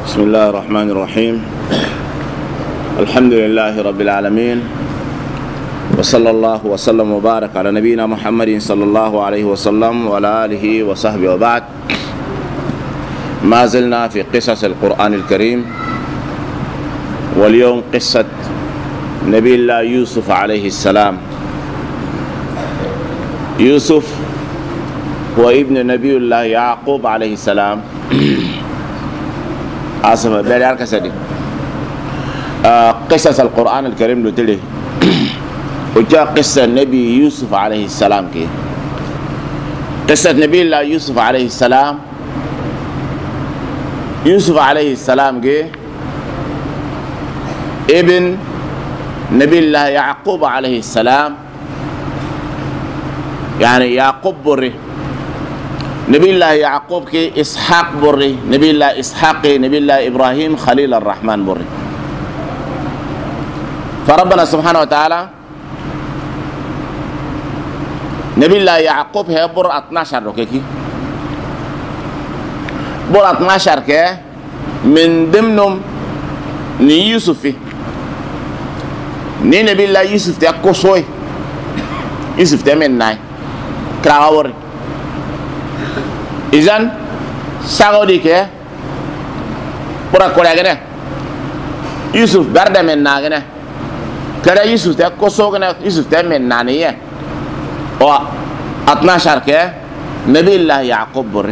بسم الله الرحمن الرحيم. الحمد لله رب العالمين، وصلى الله وسلم وبارك على نبينا محمد صلى الله عليه وسلم وعلى آله وصحبه وبعد. ما زلنا في قصص القرآن الكريم، واليوم قصة نبي الله يوسف عليه السلام. يوسف هو ابن نبي الله يعقوب عليه السلام. آسف بيريار كسدي قصص القرآن الكريم لتلي وجاء قصة النبي يوسف عليه السلام كي قصة نبي الله يوسف عليه السلام. يوسف عليه السلام كي ابن نبي الله يعقوب عليه السلام، يعني يعقوب بري نبي الله يعقوب كي إسحاق بري نبي الله إسحاق نبي الله إبراهيم خليل الرحمن بري. فربنا سبحانه وتعالى نبي الله يعقوب هي بر 12 روكي بر 12 كي من ضمنهم ني يوسف ني نبي الله يوسف تاكوسوي يوسف تمن ناي كراوري. إذن سعودي كه برا كوريا كنا يوسف برد من ناقنا كذا يوسف ده كوسوكنا يوسف ده من نانية و 12 كه نبي الله يعقوب بري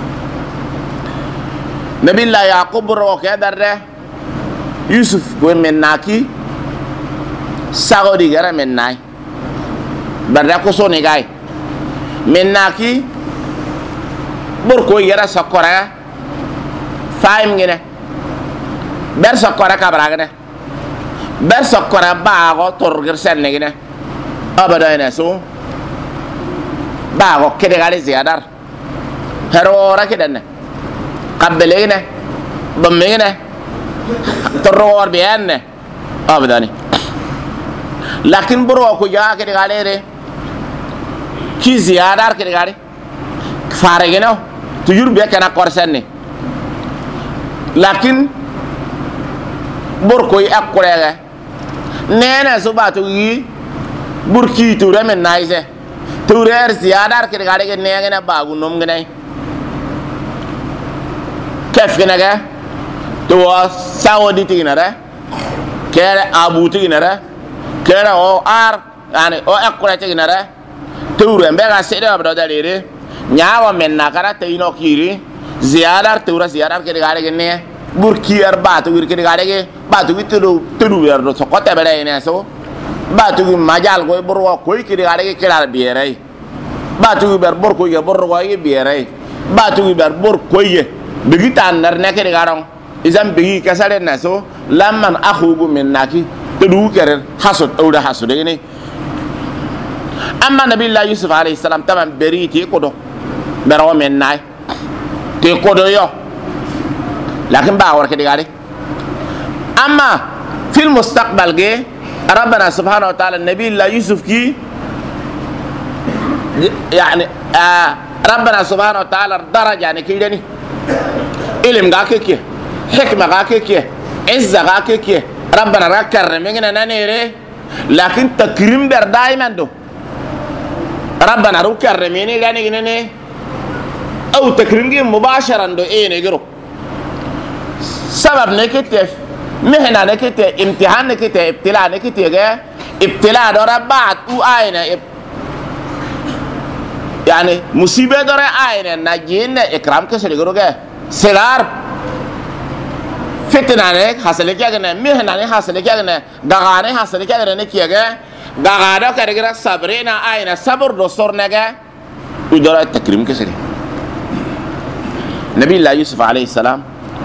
نبي الله يعقوب بري وكذا درة يوسف كوي من ناكي سعودي كنا من ناي برد كوسو نيجاي من ناكي burko yara sakora faim gene ber sakora kabra gene ber sakora baago torgir senne gene abada ina so baago kede gale ziyadar herora kedenne qabbele gene bamme gene toror bienne abadani lakin buro ko ya kede gale re ki ziyadar kede gale fare gene toujours bien kana korsenni lakin bor koy akurega nena so batu yi burki ture men naise turer ziyadar ke gade ge nena bagu nom gene kef gene ga to saudi tinara kere abu tinara kere o ar yani o akure tinara ture mbega sede abdo dalire nyawa men nakara tayino kiri ziyadar tura ziyadar ke gare gene burki ar batu wir ke gare ge batu witu werdo so kote bere ene so batu majal go borwa koy ke gare ge kelar biere batu ber bor koy ge borwa ge biere batu ber bor koy ge bigitan nar ne ke garon izam bigi kasare na so lamman akhugu men naki tudu kerer hasud awda hasud ne. Amma nabi Allah Yusuf alayhi salam taman beriti kodo berawa men nay te kodo yo lakin ba war ke digari. Amma fil mustaqbal ge rabbana subhanahu wa ta'ala nabi Allah Yusuf ki yani rabbana subhanahu wa ta'ala daraja ne kidani ilim ga ke hikma ga ke izza ga ke rabbana rakar mengena nanere lakin takrim ber daiman do ربنا روك الرميني لاني جنني او تكريمي مباشرا دو ايه نجرو سبب نكتف مهنه نكتف امتحان نكتف ابتلاء نكتف ابتلاء دور بعد او اين يعني مصيبه دور اين نجين اكرام كسر جرو سلار فتنه نك حاصل كيا جنا مهنه نك حاصل كيا جنا دغانه حاصل كيا جنا نكيا غاغادا كرغرا صبرنا اين صبر دستور نغا ودرا التكريم كسري. نبي الله يوسف عليه السلام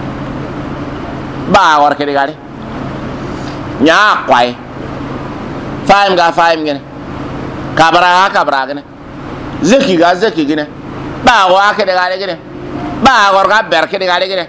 با ور كدي غاري نيا قواي فاهم غا فاهم غن كبرا غن زكي غا زكي غن با وا كدي غاري غن با ور غا بر كدي غاري غن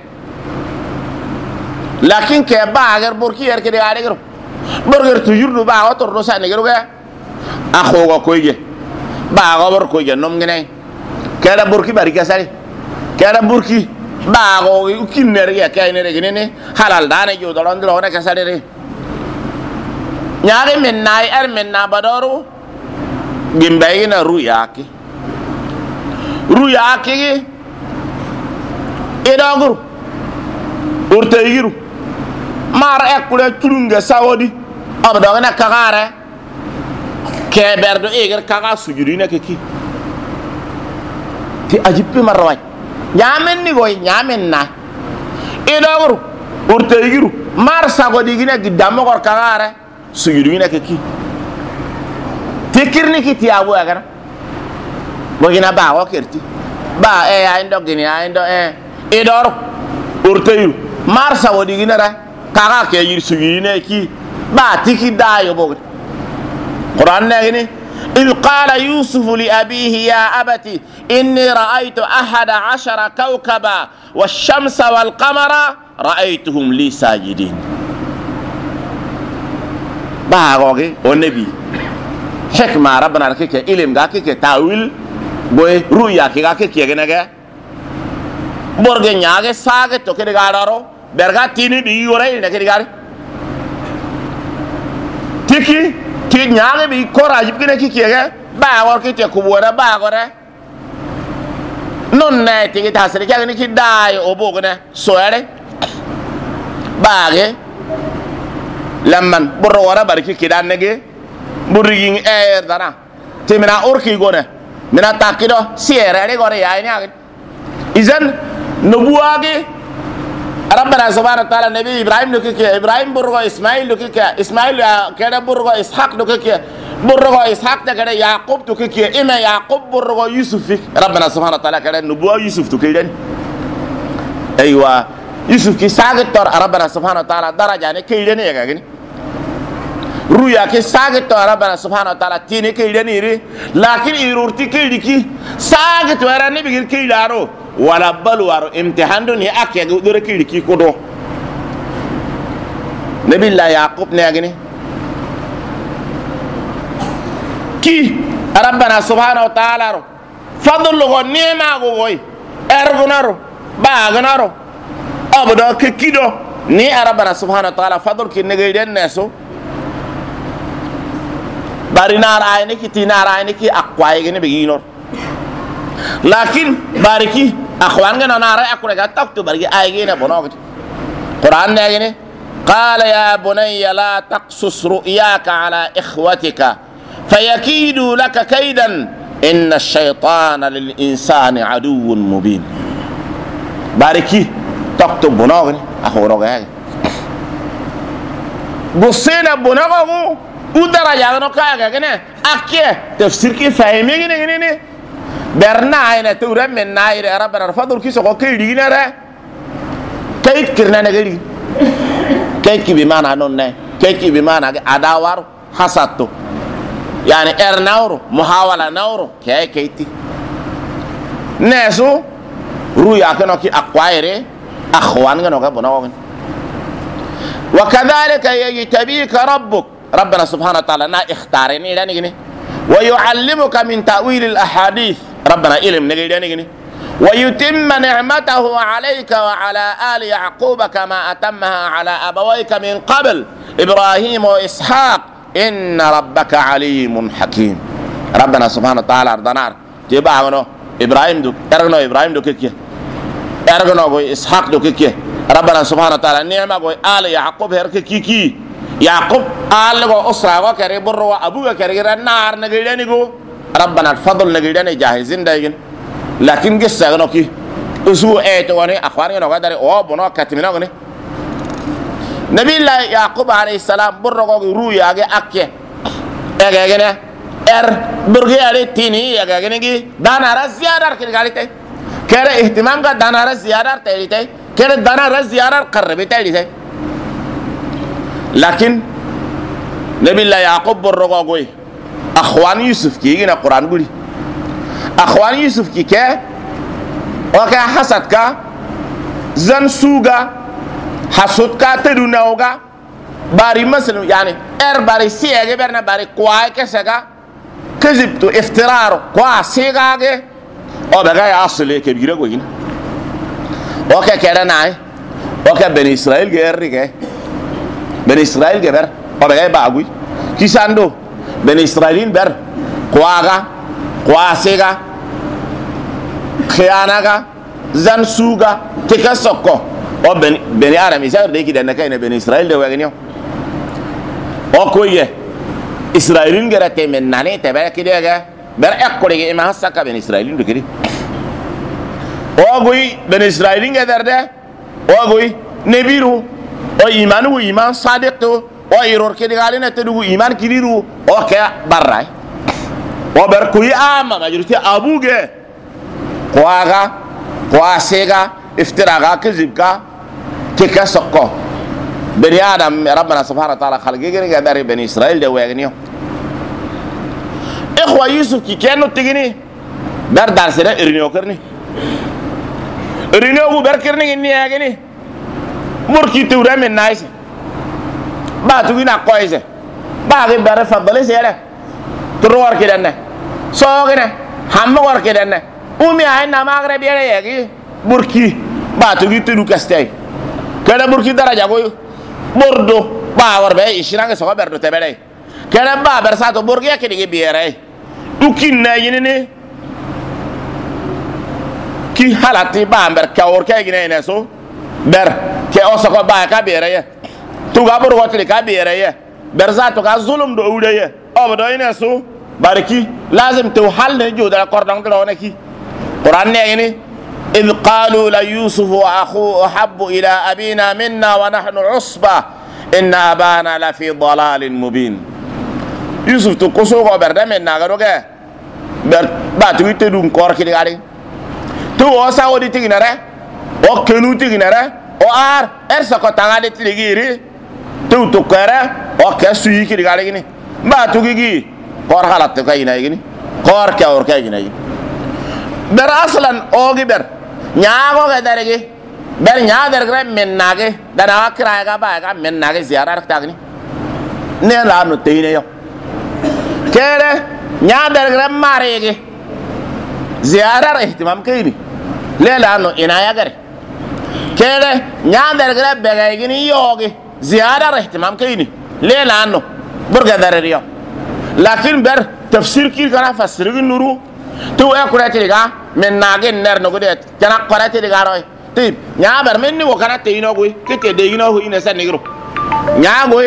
لكن كي با غير بوركي ير كدي غاري غن burger toujours du ba otor do sa ne geruga akho go koyje ba go bor koyje nom ngene kala burki bari kasari kala burki bago kinner ya kay ne rege ne halal dane jo dolon do ne ka sadere nyaare men nay er men na badoro gimbe na ruyaki edogur urtayiru mar ekule tulunga sawodi abdo na kagare keberdo eger kaga sujudi na keki ti ajippe marwaj nyamen ni goy nyamen na edogur urtayiru mar sagodi gina gidamo gor kagare sujudi na keki tikirni kiti abu agara bogina ba ko kerti ba ay ndo gini ay ndo edor urtayiru mar sagodi gina ra kaga ke yir sujudi na ki ba tiki dayo bog Quran ne إذ قال يوسف لأبيه يا أبتي إني رأيت 11 كوكبا والشمس والقمر رأيتهم لي ساجدين باغوغي والنبي حكمة ربنا لكيك إلم غاكيك تاويل بوي رؤيا كيكيك يغنغي borge nyaage saage to kede gararo berga tini bi yore ne kede gar tiki ti nyaage bi courage bi ne kikege ba wor kite kubora ba gore non ne tigi tasere kage ni kidai obogne soere baage lamman borro wara barki kidan nege burigi dana timina orki gone mina takido siere re gore yaani age izan nubuwage rabbana subhanahu wa ta'ala nabi ibrahim lokike ibrahim burgo ismail lokike ismail kada burgo ishaq lokike burgo ishaq da kada yaqub lokike ima yaqub burgo yusuf rabbana subhanahu wa ta'ala kada nubuwa yusuf tukidan aywa yusuf ki sagitor rabbana subhanahu wa ta'ala daraja ne kidan ya gani ruya ke sagitor rabbana subhanahu wa ta'ala tini kidan iri lakin irurti kidiki sagitor ne bigir kidaro wala balwaro imtihan dun ya akya gudure ki kodo nabi la yaqub ne agni ki rabbana subhanahu wa ta'ala ro fadlu go nema go goy ergunaro baganaro abdo ke kido ni rabbana subhanahu wa ta'ala fadl ki ne den neso barinar ayni ki tinar ayni ki akwai gni beginor lakin bariki akhwan ga nara akure ga taktu bariki aygina bonogti Quran ne gene qala ya bunayya la taqsus ru'yaka ala ikhwatika fayakidu laka kaydan inna ash-shaytana lil insani aduwwun mubin bariki taktu bonogni akhoro ga busena bonogo udara ya no ka ga gene akke tafsir ki fahimi gene ne berna ayna tuura men naire rabbana fadl kiso ko kaydi nare kayit kirna nagari kayit ki bi mana non ne kayit ki bi mana adawar hasatto yani nawro muhawala nawro kayiti neso ruya kano ki aqwaire akhwan ngano ga bonawo وكذلك يجتبيك ربك ربنا سبحانه وتعالى نا اختارني لاني ويعلمك من تأويل الأحاديث ربنا علم نجدني ويتم نعمته عليك وعلى آل يعقوب كما أتمها على أبويك من قبل إبراهيم وإسحاق إن ربك عليم حكيم ربنا سبحانه وتعالى أرضنار تبعنا إبراهيم دو أرغنو إبراهيم دو كيكي أرغنو إسحاق دو كيكي ربنا سبحانه وتعالى نعمة آل يعقوب هرك كيكي يعقوب آل أسرة كري بروا أبوه كري النار نجدني ربنا الفضل نجدني جاهزين دايجن لكن قصة غنوكي أسوء أيتواني أخواني نقدر أو بنا كتمنا غني نبي الله يعقوب عليه السلام بروا روي أجي أكيه أجينا برجع عليه تيني أجينا جي دانا رزيادار كده قالي تي كره اهتمام کا دانا رزيادار تيلي تي كره دانا رزيادار قربي تيلي تي لكن نبي الله يعقوب بروا قوي أخوان يوسف كي يجينا القرآن قولي أخوان يوسف كي كه وكا حسد كا زنسوغا حسد كا تدوناوغا باري مثلا يعني باري سيغي برنا باري كواي كسغا كذبتو افترارو كوا سيغاغي او بغاي اصلي كبيره غوين oke kera nai oke ben Israel gerri ke ben Israel geber o be bagui kisando ben Israelin ber kwaga kwasega khianaga zan suga tika sokko o ben arami sa de ki den kay ne ben Israel de wagni o koye Israelin gera te men nane te ber ki de ga ber ekkole ge ma hasaka ben Israelin de kidi o goy ben Israelin ge derde o goy nebiru o iman sadiq to o iror ke digale na te dugu iman kiliru o ke barray o ber kuyi ama majurti abuge kwaga kwasega iftiraga kizibka tika sokko bani adam rabbana subhanahu wa ta'ala khalqi gere dari bani Israel de wegniyo ikhwa yusuf ki kenu tigini ber dar sere irniyo kerni irniyo bu ber kerni ni yagini murki tuura men nice ba tu gina koise ba ge ber fadale sere turwar kidanne sogene hamma war kidanne umi ay na magre biere yegi murki ba tu gitu du kastay kada murki daraja goy bordo ba war be ishiranga so berdo tebere kada ba ber sa to burgi yakini biere ukin na yinene ki halati ba ber kawor kay gine ne so ber ke o so ko ba ka biere ye tu ga bur wotli ka biere ye ber za to ga zulum do ude ye o do ine so barki lazim tu hal ne joda kordon do ne ki Quran ne ini إذ قالوا ليوسف وأخوه أحب إلى أبينا منا ونحن عصبة إن أبانا لفي ضلال مبين يوسف تقصو بردا من نغروغا باتو يتدون كور كده غادي تو وسا ودي تيغنره او كنو تيغنره او ار ارسكو تانغادي تيغيري تو تكره او كسوي كده غادي ني باتو غيغي كور حالات كاينا يغني كور كاور كاينا يغني در اصلا اوغي بر nyaago ga darege ber nyaadar gra men nage dana kra ga ba ga men nage ziyarar tagni ne la no teine yo kere nyaadar gra marege ziyarar ihtimam kayni le la no inaya gare kere nyaadar gra bega gini yoge ziyarar ihtimam kayni le la no burga darer yo lakin ber tafsir ki kana fasir nuru tu akura tiga men nage ner no gode kana qarate diga roy tip nya ber men ni wo kana te ino goy kete de ino ho ina san nigro nya goy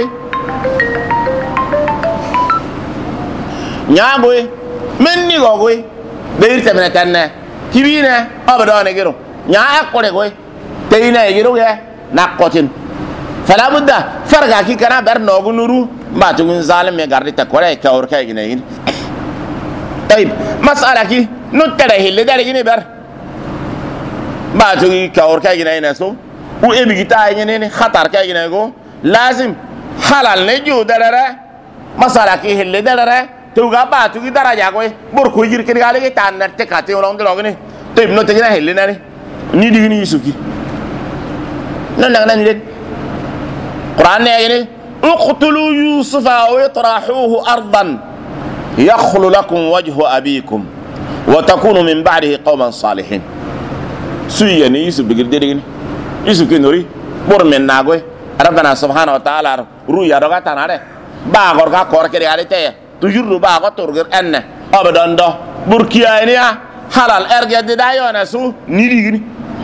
men ni go goy be irte men tanne hibine abado ne giro nya akore goy te ina giro ge nakotin fala budda farga ki kana ber no gunuru ma tugun zalim me gardi ta kore ka or kay gine طيب مسألة كي نتره اللي داري جني بر ما تقول كأور كاي جناي ناسو وإبي كتاي جني خطر كاي جناي جو لازم حلال نجو دارا مسألة كي اللي دارا توقع باتو كي دارا جاكوي بركوي جير كني قالي كي تانر تكاتي ولون دلوقني طيب نتجنا اللي ناري نيدي جني يسوكي نلا نلا قرآن يعني اقتلوا يوسف أو اطرحوه أرضا يخلو لكم وجه أبيكم وتكونوا من بعده قوما صالحين سويني يوسف بقدرين يوسف كنوري بور من ناغوي ربنا سبحانه وتعالى رويا رغاتنا ده باغور غا كور كدي علي تي تجر باغو تورغر ان ابدان دو بركيا انيا حلال ارجع دي دايونا سو نيديغني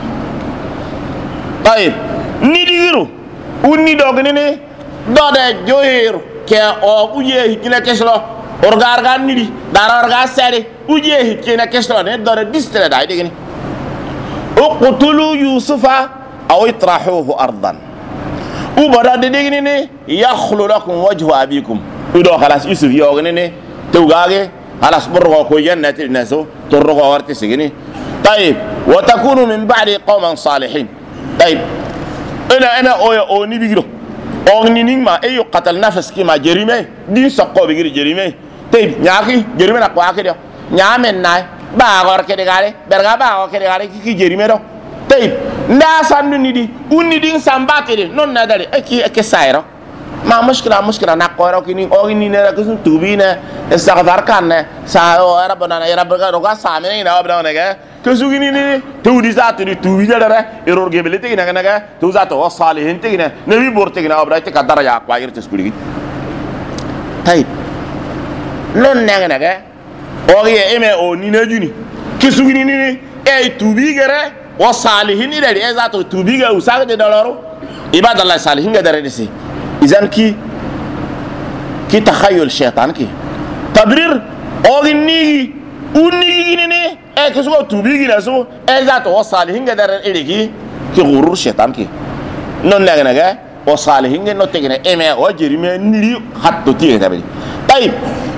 طيب نيديغرو وني دوغني دو ده جوير كي او بويه كنا كسلو orgar gan nidi dara orga sare uje hikena kesto ne dara distre dai degni uqtulu yusufa aw itrahuhu ardan ubada de degni ne yakhlu lakum wajhu abikum udo khalas yusuf yogne ne tewgage khalas burgo ko jannati naso turgo warti sigini طيب وتكونوا من بعد قوما صالحين طيب انا او ني بيغلو او ني ما اي قتل نفس كما جريمه دي سقو بيغري جريمه طيب nyaki jerime na kwa kedio nyamen nay ba gor ke de gare berga ba gor ke de gare ki jerime do طيب nda sandu ni di unni din sambate de non na dare ki ke sayro ma mushkila na qoro kini o ni ne ka sun tubina istighfar kan ne sa o rabbana ya rabbaka ro ka sa me na abda ne ga to su gini ni to di za to di tubi da ra error ge belete na ga to za to salihin te ne nabi borte na abda te ka daraja kwa irte spuligi tay non ne ga o ye eme o ni na juni ki su gini ni e tubi gere o salihin ni da e za to tubi ga usaga de dolaro ibadallah salihin ga dare disi izan ki takhayul shaytan ki tabrir o ni unigi ne e ke so tubi gina so e za to salihin ga dare irigi ki gurur shaytan ki non la ga o salihin ga no te gina eme o jerime niri hatto ti ga be tay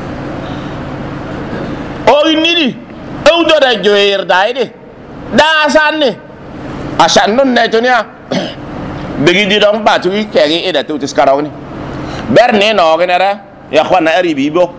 o ni o do da joyer daide da sanne asan non ne to nya begi di dong ba tu kegi ida tu tiskarong ni berne no genera ya khwana aribi bo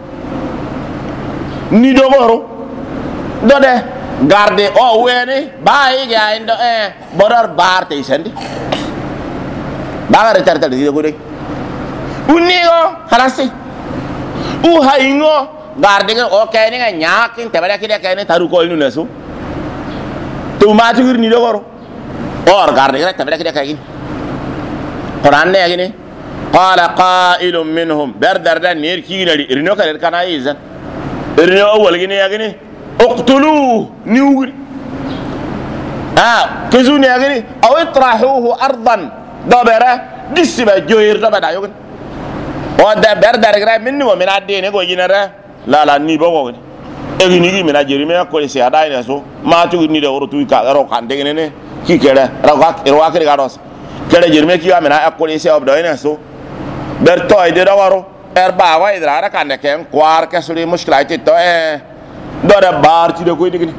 ni do goro do de garde o weni bai ga indo bodor bar te sendi bagare tartal di go de unigo khalasi u haingo garde o kene nga nyakin tebale kide kene taru ko inu nasu tu ma tu ni do goro or garde ga tebale kide kene Quran ne agini qala qailun minhum berdar nir kiginari irino kale kana yizan irino awal gini agini uqtuluhu niwri kizuni agini aw itrahuhu ardan dabara disiba joyir dabada yogun o da berdar gra minni wa min adene go jinara la ni bogo gini egini gi mina jerime ko se ada ina so ma tu ni de woro tu ka ro kan de ne ki kere ra kere garos kere jirme ki amena akoli se obdo ina so ber to ide dawaro ba wa idra kan ne ken kwar ke suri mushkila ti to do da bar ti de ko digni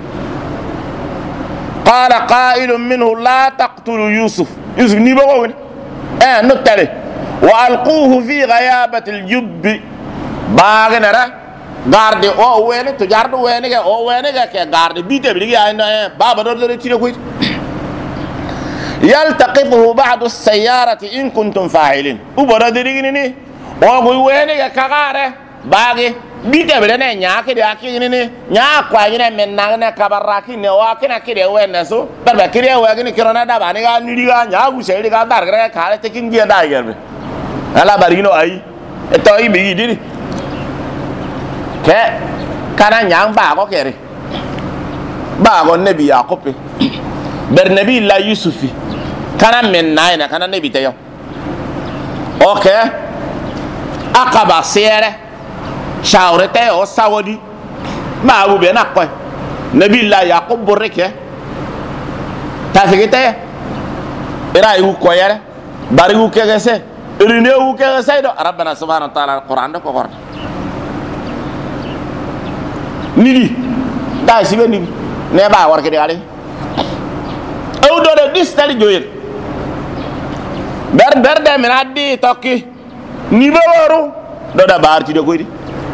qala qailun minhu la taqtulu yusuf ni bago ni no tale wa alquhu fi ghayabati aljubb bagnara garde o wene to jardo wene ga o wene ga ke garde bite bi ga baba do ti de ko يلتقطه بعض السيارة إن كنتم فاعلين وبردريني وقوي وينك كغارة باقي بيتبلنا نياك داكيني نياك واجنا من نانا كبراكي نواكنا كده وينسو بربا كده واجنا كيرونا داباني كان نيجا نياك وسيري كان داركرا كاله تكين جيا دايجر هلا بارينو أي توي بيجي كه كنا نياك باقو كيري باقو النبي يعقوب برنبي الله يوسفي kana men naina kana ne bitayo okay akaba sere shawrete o sawodi ma abu be nakko nabi la yaqub burike tafigite ira yu ko yare bari yu kegese irine yu kegese do rabbana subhanahu wa ta'ala alquran do ko korda nidi da sibe ni ne ba war ke de ale o do de distali joyel ber de min addi tokki ni bawaru do da barti de koydi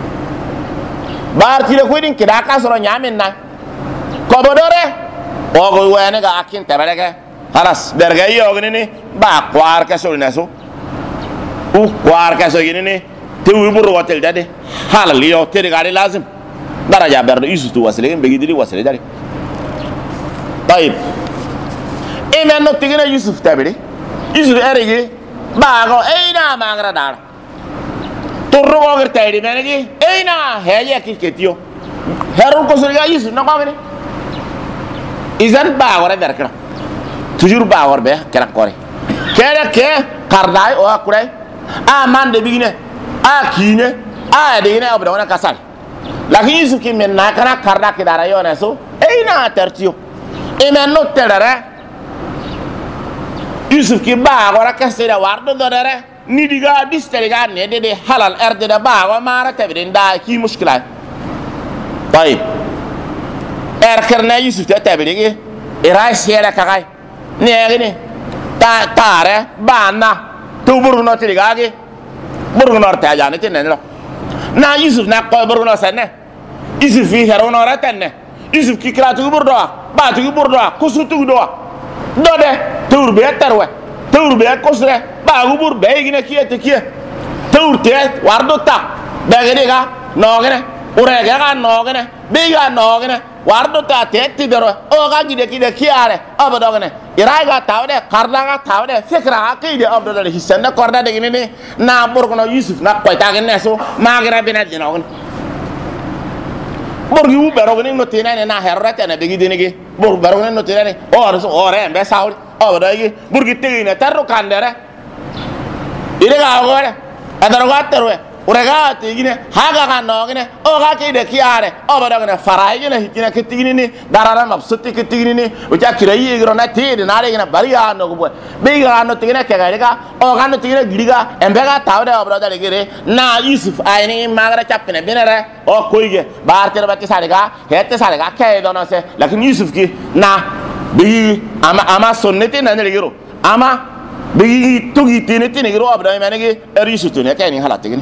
kida ka soro nyamin na ko bodore o go wene ga akin tebereke halas berga yogni ni ba kwar ka so naso u kwar ka so gini te wi buru hotel dade halal yo te gari lazim daraja berdo isutu wasle be gidiri wasle dare tayib men no tigina yusuf tabiri yusuf erigi bago eina mangra dar turro go gertaydi menegi eina heye kiketio heru ko suriga yusuf no kamene izan ba wara darkra toujours ba war be kera kore kera ke karday o akure a man de bigine a kine a de ina obda wana kasal lakin yusuf ki men na kana karda ke dara yona so eina tertio e men no terara yusuf ki ba wara kasira wardo dodare ni diga disteri ga ne de halal erde da ba wa mara tabrin da ki mushkila tayib kerna yusuf ta tabiri ira sera kagai ne gini ta tare bana tu burno tirigage burno ta jane tinne no na yusuf na ko burno sanne yusuf fi herono ratenne yusuf ki kratu burdo ba tu burdo ko sutu do dode tur be tarwe tur be ko sre ba gubur be gine kiye te kiye turte wardo ta bagede ga nogene urega ga nogene biga nogene wardo ta te dero o ga gide kide kiare abadogene iraga tawde karda ga tawde fikra akide abdol hisanda korda de gine na burgono yusuf na koy ta gene so magra bina dinogen burgi u berogene no tinane na herrata na bigi dinigi bur berogene no tinane or so ore be saul abadagi burgi tegine tarro kandere iraga gore adaroga terwe urega tigine haga ga nogine o ga kide kiare abadogene farayine hikina kitigini ni darara mabsuti kitigini ni uja kirayi igro na tide na regina bariya no go biga no tigine kega o ga no tigine gidiga embega tawde abroda legere na yusuf ayni magara chapne binere o koige barter batti sariga hette sariga kay dono se lakin yusuf ki na bi ama sonnete na legero ama bi tugi tinete ne giro abroda menege yusuf ne kay ni halatigini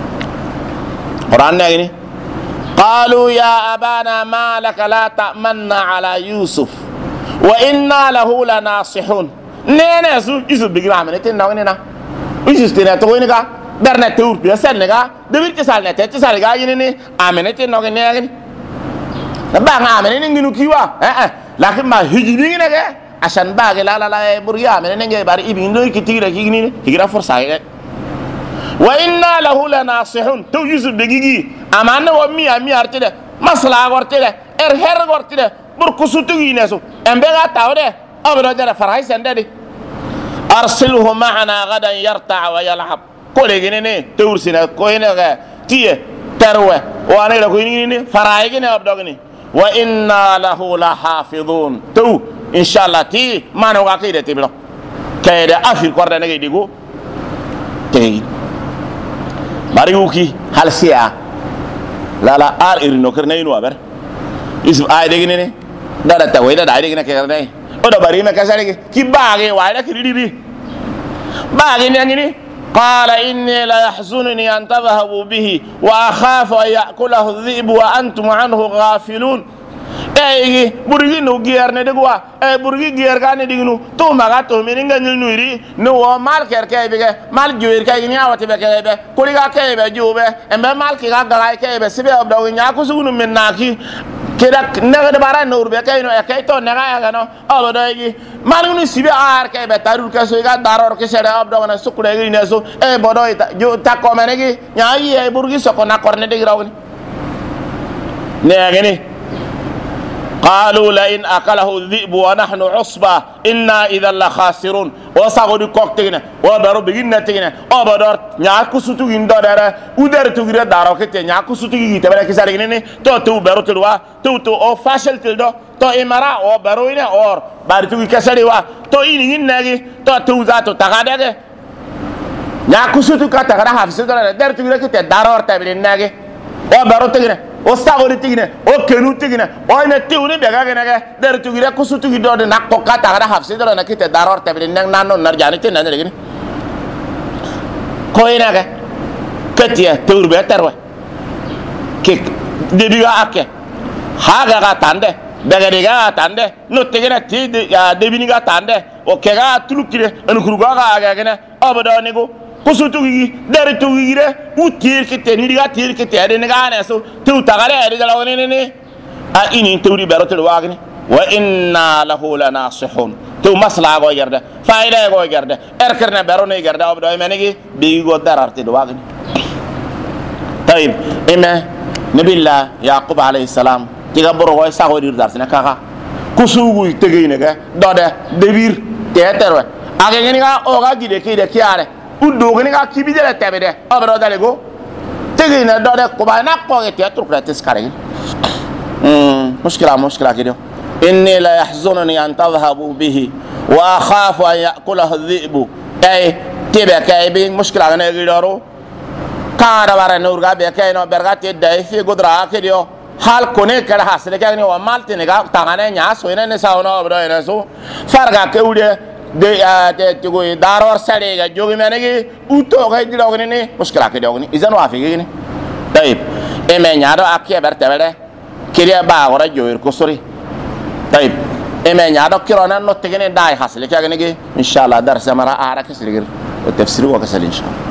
قرآن نقول قالوا يا أبانا ما لك لا تأمنا على يوسف وإنا له لناصحون نينا يوسف بيجي عملنا تناوينا يوسف تنا توينك درنا تور بيسالنك دبيت تسالنا تسالك ينني عملنا تناوينا نبغى عملنا نجنو كيوا لكن ما هجينينا عشان باقي لا بريا عملنا نجي باري يبينو كتير كيجيني كيجرا فرصة وإنا له لناصحون تو يوسف بيجي أمانة ومي أرتده مسلا أرتده إرهر أرتده بركوسوتو ينسو أمبعا تاوده أبدا جرا فرحي سندري أرسله معنا غدا يرتع ويلعب كل جنينه تورسنا كوينه تيه تروه وأنا لو كوينه فرحي جنيه أبدا جنيه وإنا له لحافظون تو إن شاء الله تي ما نوقع كده تبلا كده أفير كوردا نجي ديكو تي Mariuki halsia la ar irino kerne inu aber isu ay degine ne dada taweda da degine kerne oda bari me kasari ki baage wayda kiridi baage ne ngini qala inni la yahzununi an tadhhabu bihi wa akhafu an ya'kulahu adh-dhi'bu wa antum anhu ghafilun egi burgi no gierne de gwa burgi gier gane dignu to maga to meninga nyulnuri no mal kerke be mal gier kay ni awati be kebe kuliga kebe jube embe mal ki ga ga kebe sibe obdo nya ko sugunu menaki keda naga de bara no urbe kay no e kay to naga ga no obodo egi mal ngunu sibe ar kebe tarur ka so ga daror ke sere obdo na sukure gi ne so e bodo ita jo ta ko menegi nya yi e burgi so ko na korne de grawni ne ngeni قالوا لئن أكله الذئب ونحن عصبة إنا إذا لخاسرون وساقوا كوكتينا وبرو بيجينا تينا وبدر نياكو سوتوين دارا ودر توغير دارو كتير نياكو سوتوين تبرك كساريني تو برو تلوا تو أو فاشل تلدو تو إمارا أو بروينا أور بارتوغي كساريوا تو إنين ناجي تو زاتو تغادر نياكو سوتو كاتغرا حفظ دارا در توغير كتير دارو تبرين ناجي وبرو تينا o sagori tigine o kenu tigine o ina tiuni bega gene der tugire kusu tugi do de nakko kata gara hafsi do na kite daror tabi nang nano narjani tin nan legini ko ina ga ketia turbe terwa ke debiga akke haga ga tande bega diga tande no tigine ti debini ga tande o kega tulukire en kuruga ga gene obodo nigo kusutugi dari tugire utir kite ni diga tir kite ade ne gane so tu tagare ade dalaw ne a ini turi barotel wagni wa inna lahu lanasihun tu masla go garda faida go garda erkerne barone garda obdo menegi bi go dararte do wagni tayib ima nabillah yaqub alayhi salam tiga boro go sago dir darsina kaka kusugu tegine ga dode debir teterwe age ngeni ga o ga gide kide kiare udogini ka kibidele tebede obro dalego tegina dode ko ba na ko te trukratis kare mushkila kido inni la yahzununi an tadhhabu bihi wa akhafu an ya'kulahu adh-dhi'bu ay tibe kay bi mushkila ne gidoro kara bara nurga be kay no bergate dai fi gudra kidio hal kone kala hasle kagni wa malte ne ga tangane nya so ne sauna obro ne so farga ke ude de tigo daror sare ga jogi menegi uto ga dilogni ni muskila ke dogni izan wa figi ni tayib e me nyaado akke bertebele kiriya ba wora joyir ko sori tayib e me nyaado kirona no tegene dai hasle kagni gi inshallah dar samara ara ke siligir o tafsir wa kasal inshallah